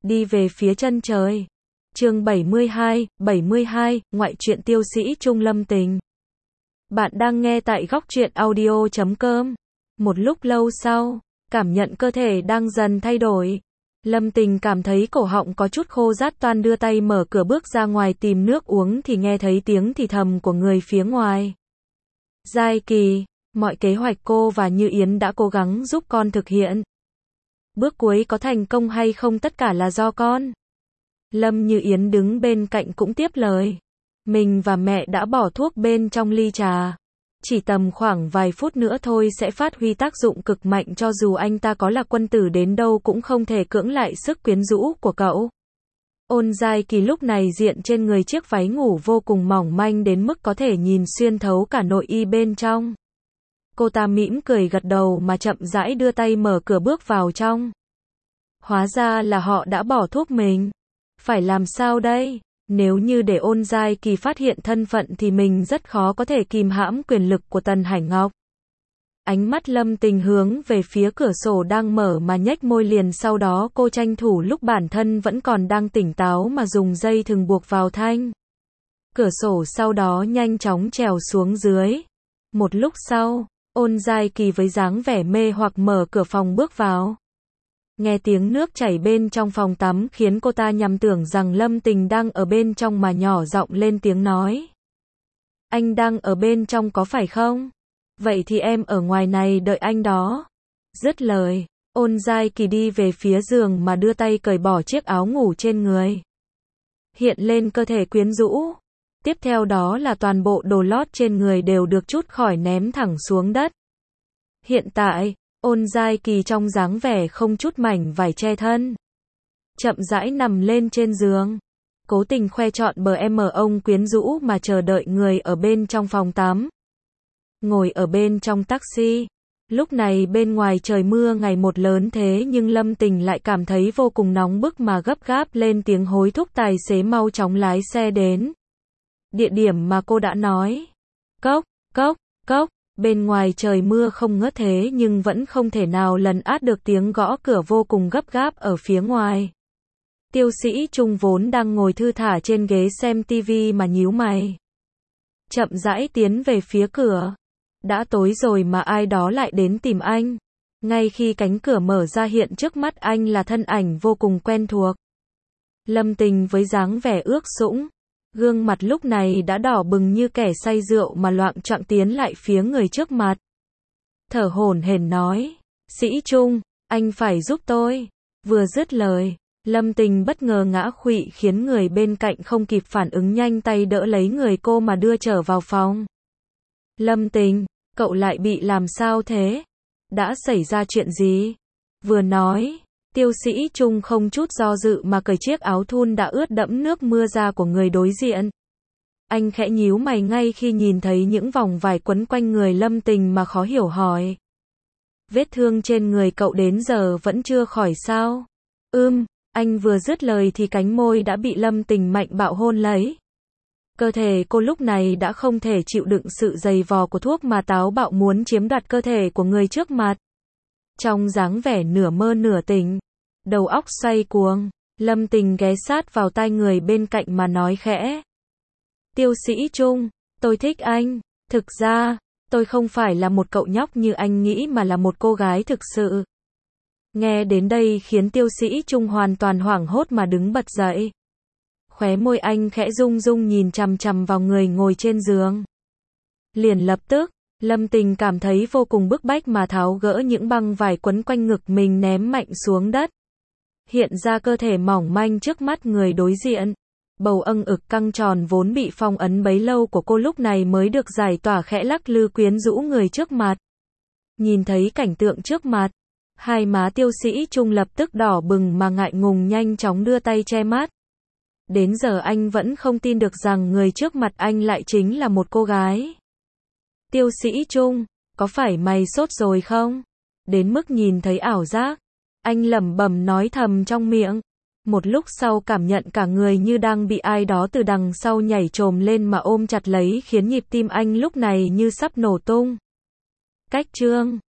đi về phía chân trời. Chương 72, ngoại truyện tiêu sĩ Trung Lâm Tình. Bạn đang nghe tại góc truyện audio.com. Một lúc lâu sau, cảm nhận cơ thể đang dần thay đổi. Lâm Tình cảm thấy cổ họng có chút khô rát, toan đưa tay mở cửa bước ra ngoài tìm nước uống thì nghe thấy tiếng thì thầm của người phía ngoài. Giai Kỳ, mọi kế hoạch cô và Như Yến đã cố gắng giúp con thực hiện. Bước cuối có thành công hay không tất cả là do con. Lâm Như Yến đứng bên cạnh cũng tiếp lời. Mình và mẹ đã bỏ thuốc bên trong ly trà. Chỉ tầm khoảng vài phút nữa thôi sẽ phát huy tác dụng cực mạnh, cho dù anh ta có là quân tử đến đâu cũng không thể cưỡng lại sức quyến rũ của cậu. Ôn Giai Kỳ lúc này diện trên người chiếc váy ngủ vô cùng mỏng manh đến mức có thể nhìn xuyên thấu cả nội y bên trong. Cô ta mỉm cười gật đầu mà chậm rãi đưa tay mở cửa bước vào trong. Hóa ra là họ đã bỏ thuốc mình. Phải làm sao đây? Nếu như để Ôn Giai Kỳ phát hiện thân phận thì mình rất khó có thể kìm hãm quyền lực của Tần Hải Ngọc. Ánh mắt Lâm Tình hướng về phía cửa sổ đang mở mà nhếch môi, liền sau đó cô tranh thủ lúc bản thân vẫn còn đang tỉnh táo mà dùng dây thừng buộc vào thanh cửa sổ, sau đó nhanh chóng trèo xuống dưới. Một lúc sau, Ôn Giai Kỳ với dáng vẻ mê hoặc mở cửa phòng bước vào. Nghe tiếng nước chảy bên trong phòng tắm khiến cô ta nhầm tưởng rằng Lâm Tình đang ở bên trong mà nhỏ giọng lên tiếng nói. Anh đang ở bên trong có phải không? Vậy thì em ở ngoài này đợi anh đó. Dứt lời, Ôn Giai Kỳ đi về phía giường mà đưa tay cởi bỏ chiếc áo ngủ trên người. Hiện lên cơ thể quyến rũ. Tiếp theo đó là toàn bộ đồ lót trên người đều được trút khỏi ném thẳng xuống đất. Hiện tại, Ôn Giai Kỳ trong dáng vẻ không chút mảnh vải che thân. Chậm rãi nằm lên trên giường. Cố tình khoe trọn bờ em ông quyến rũ mà chờ đợi người ở bên trong phòng tắm. Ngồi ở bên trong taxi. Lúc này bên ngoài trời mưa ngày một lớn thế nhưng Lâm Tình lại cảm thấy vô cùng nóng bức mà gấp gáp lên tiếng hối thúc tài xế mau chóng lái xe đến địa điểm mà cô đã nói. Cốc, cốc, cốc. Bên ngoài trời mưa không ngớt thế nhưng vẫn không thể nào lấn át được tiếng gõ cửa vô cùng gấp gáp ở phía ngoài. Tiêu sĩ Trung vốn đang ngồi thư thả trên ghế xem tivi mà nhíu mày. Chậm rãi tiến về phía cửa. Đã tối rồi mà ai đó lại đến tìm anh. Ngay khi cánh cửa mở ra hiện trước mắt anh là thân ảnh vô cùng quen thuộc. Lâm Tình với dáng vẻ ước sũng. Gương mặt lúc này đã đỏ bừng như kẻ say rượu mà loạng choạng tiến lại phía người trước mặt. Thở hổn hển nói, Sĩ Trung, anh phải giúp tôi. Vừa dứt lời, Lâm Tình bất ngờ ngã khuỵu khiến người bên cạnh không kịp phản ứng nhanh tay đỡ lấy người cô mà đưa trở vào phòng. Lâm Tình, cậu lại bị làm sao thế? Đã xảy ra chuyện gì? Vừa nói, Tiêu sĩ Trung không chút do dự mà cởi chiếc áo thun đã ướt đẫm nước mưa ra của người đối diện. Anh khẽ nhíu mày ngay khi nhìn thấy những vòng vải quấn quanh người Lâm Tình mà khó hiểu hỏi. Vết thương trên người cậu đến giờ vẫn chưa khỏi sao? Anh vừa dứt lời thì cánh môi đã bị Lâm Tình mạnh bạo hôn lấy. Cơ thể cô lúc này đã không thể chịu đựng sự giày vò của thuốc mà táo bạo muốn chiếm đoạt cơ thể của người trước mặt. Trong dáng vẻ nửa mơ nửa tỉnh, đầu óc xoay cuồng, Lâm Tình ghé sát vào tai người bên cạnh mà nói khẽ. Tiêu sĩ Trung, tôi thích anh. Thực ra, tôi không phải là một cậu nhóc như anh nghĩ mà là một cô gái thực sự. Nghe đến đây khiến tiêu sĩ Trung hoàn toàn hoảng hốt mà đứng bật dậy. Khóe môi anh khẽ rung rung nhìn chằm chằm vào người ngồi trên giường. Liền lập tức, Lâm Tình cảm thấy vô cùng bức bách mà tháo gỡ những băng vải quấn quanh ngực mình ném mạnh xuống đất. Hiện ra cơ thể mỏng manh trước mắt người đối diện. Bầu âng ực căng tròn vốn bị phong ấn bấy lâu của cô lúc này mới được giải tỏa, khẽ lắc lư quyến rũ người trước mặt. Nhìn thấy cảnh tượng trước mặt, hai má tiêu sĩ Trung lập tức đỏ bừng mà ngại ngùng nhanh chóng đưa tay che mắt. Đến giờ anh vẫn không tin được rằng người trước mặt anh lại chính là một cô gái. Tiêu sĩ Trung, có phải mày sốt rồi không? Đến mức nhìn thấy ảo giác, anh lẩm bẩm nói thầm trong miệng. Một lúc sau cảm nhận cả người như đang bị ai đó từ đằng sau nhảy chồm lên mà ôm chặt lấy khiến nhịp tim anh lúc này như sắp nổ tung. Cách chương